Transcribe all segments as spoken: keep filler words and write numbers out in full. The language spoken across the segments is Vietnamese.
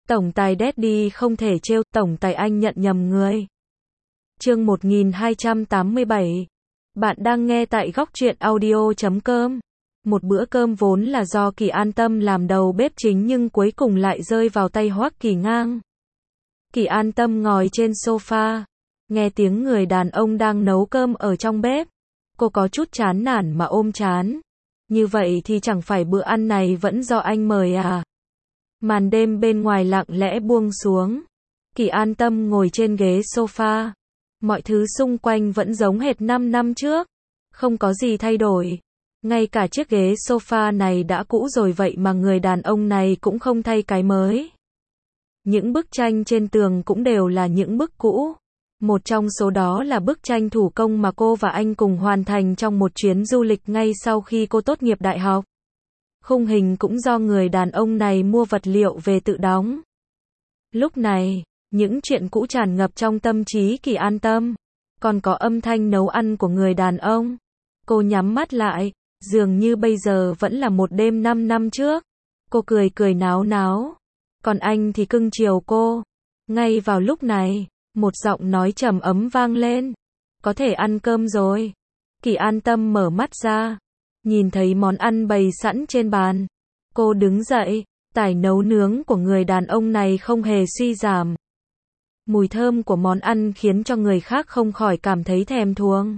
Tổng tài Daddy không thể trêu, tổng tài anh nhận nhầm người. Chương một nghìn hai trăm tám mươi bảy. Bạn đang nghe tại góc truyện audio chấm com. Một bữa cơm vốn là do Kỳ An Tâm làm đầu bếp chính nhưng cuối cùng lại rơi vào tay Hoắc Kỳ Ngang. Kỳ An Tâm ngồi trên sofa, nghe tiếng người đàn ông đang nấu cơm ở trong bếp. Cô có chút chán nản mà ôm chán. Như vậy thì chẳng phải bữa ăn này vẫn do anh mời à? Màn đêm bên ngoài lặng lẽ buông xuống. Kỳ An Tâm ngồi trên ghế sofa. Mọi thứ xung quanh vẫn giống hệt năm năm trước. Không có gì thay đổi. Ngay cả chiếc ghế sofa này đã cũ rồi vậy mà người đàn ông này cũng không thay cái mới. Những bức tranh trên tường cũng đều là những bức cũ. Một trong số đó là bức tranh thủ công mà cô và anh cùng hoàn thành trong một chuyến du lịch ngay sau khi cô tốt nghiệp đại học. Khung hình cũng do người đàn ông này mua vật liệu về tự đóng. Lúc này, những chuyện cũ tràn ngập trong tâm trí Kỳ An Tâm. Còn có âm thanh nấu ăn của người đàn ông. Cô nhắm mắt lại, dường như bây giờ vẫn là một đêm năm năm trước. Cô cười cười náo náo. Còn anh thì cưng chiều cô. Ngay vào lúc này, một giọng nói trầm ấm vang lên. Có thể ăn cơm rồi. Kỳ An Tâm mở mắt ra. Nhìn thấy món ăn bày sẵn trên bàn. Cô đứng dậy. Tài nấu nướng của người đàn ông này không hề suy giảm. Mùi thơm của món ăn khiến cho người khác không khỏi cảm thấy thèm thuồng.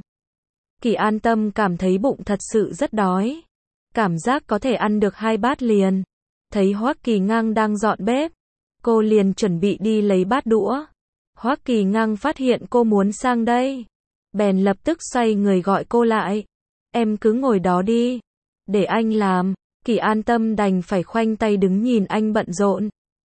Kỳ An Tâm cảm thấy bụng thật sự rất đói. Cảm giác có thể ăn được hai bát liền. Thấy Hoắc Kỳ Ngang đang dọn bếp. Cô liền chuẩn bị đi lấy bát đũa. Hoắc Kỳ Ngang phát hiện cô muốn sang đây. Bèn lập tức xoay người gọi cô lại. Em cứ ngồi đó đi. Để anh làm. Kỳ An Tâm đành phải khoanh tay đứng nhìn anh bận rộn.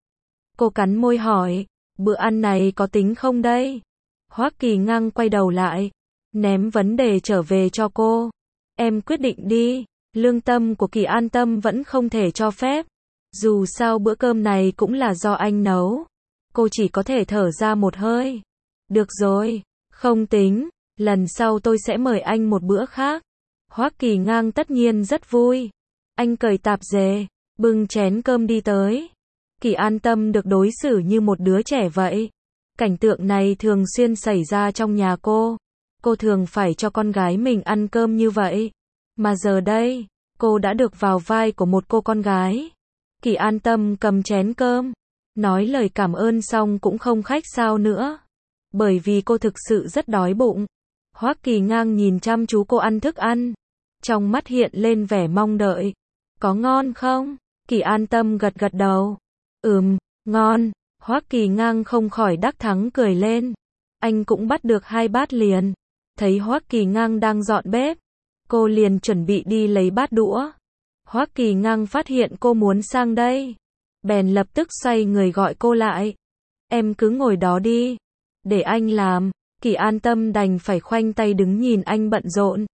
Cô cắn môi hỏi. Bữa ăn này có tính không đây? Hoắc Kỳ Ngang quay đầu lại. Ném vấn đề trở về cho cô. Em quyết định đi. Lương tâm của Kỳ An Tâm vẫn không thể cho phép. Dù sao bữa cơm này cũng là do anh nấu. Cô chỉ có thể thở ra một hơi. Được rồi. Không tính. Lần sau tôi sẽ mời anh một bữa khác. Hoắc Kỳ Ngang tất nhiên rất vui. Anh cởi tạp dề, bưng chén cơm đi tới. Kỳ An Tâm được đối xử như một đứa trẻ vậy. Cảnh tượng này thường xuyên xảy ra trong nhà cô. Cô thường phải cho con gái mình ăn cơm như vậy. Mà giờ đây, cô đã được vào vai của một cô con gái. Kỳ An Tâm cầm chén cơm, nói lời cảm ơn xong cũng không khách sáo nữa. Bởi vì cô thực sự rất đói bụng. Hoắc Kỳ Ngang nhìn chăm chú cô ăn thức ăn. Trong mắt hiện lên vẻ mong đợi. Có ngon không? Kỳ An Tâm gật gật đầu. Ừm, ngon. Hoắc Kỳ Ngang không khỏi đắc thắng cười lên. Anh cũng bắt được hai bát liền. Thấy Hoắc Kỳ Ngang đang dọn bếp. Cô liền chuẩn bị đi lấy bát đũa. Hoắc Kỳ Ngang phát hiện cô muốn sang đây. Bèn lập tức xoay người gọi cô lại. Em cứ ngồi đó đi. Để anh làm. Kỳ An Tâm đành phải khoanh tay đứng nhìn anh bận rộn.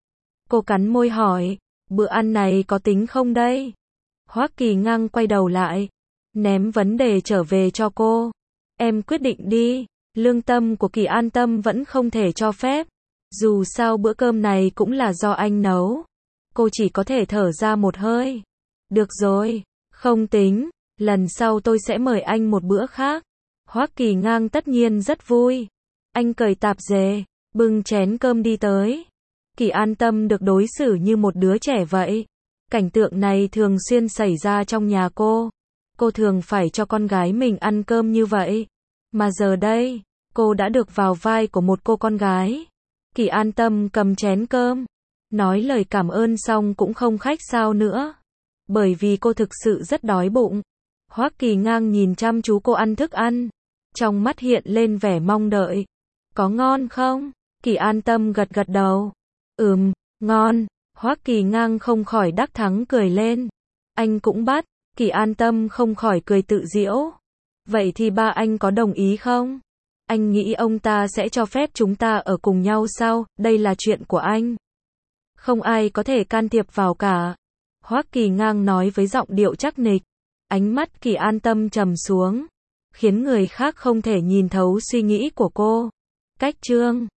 Cô cắn môi hỏi. Bữa ăn này có tính không đây? Hoắc Kỳ Ngang quay đầu lại. Ném vấn đề trở về cho cô. Em quyết định đi. Lương tâm của Kỳ An Tâm vẫn không thể cho phép. Dù sao bữa cơm này cũng là do anh nấu. Cô chỉ có thể thở ra một hơi. Được rồi. Không tính. Lần sau tôi sẽ mời anh một bữa khác. Hoắc Kỳ Ngang tất nhiên rất vui. Anh cởi tạp dề, bưng chén cơm đi tới. Kỳ An Tâm được đối xử như một đứa trẻ vậy. Cảnh tượng này thường xuyên xảy ra trong nhà cô. Cô thường phải cho con gái mình ăn cơm như vậy. Mà giờ đây, cô đã được vào vai của một cô con gái. Kỳ An Tâm cầm chén cơm. Nói lời cảm ơn xong cũng không khách sáo nữa. Bởi vì cô thực sự rất đói bụng. Hoắc Kỳ Ngang nhìn chăm chú cô ăn thức ăn. Trong mắt hiện lên vẻ mong đợi. Có ngon không? Kỳ An Tâm gật gật đầu. Ừm, ngon. Hoắc Kỳ Ngang không khỏi đắc thắng cười lên. Anh cũng bắt. Kỳ An Tâm không khỏi cười tự giễu. Vậy thì ba anh có đồng ý không? Anh nghĩ ông ta sẽ cho phép chúng ta ở cùng nhau sao? Đây là chuyện của anh. Không ai có thể can thiệp vào cả. Hoắc Kỳ Ngang nói với giọng điệu chắc nịch. Ánh mắt Kỳ An Tâm trầm xuống. Khiến người khác không thể nhìn thấu suy nghĩ của cô. Cách chương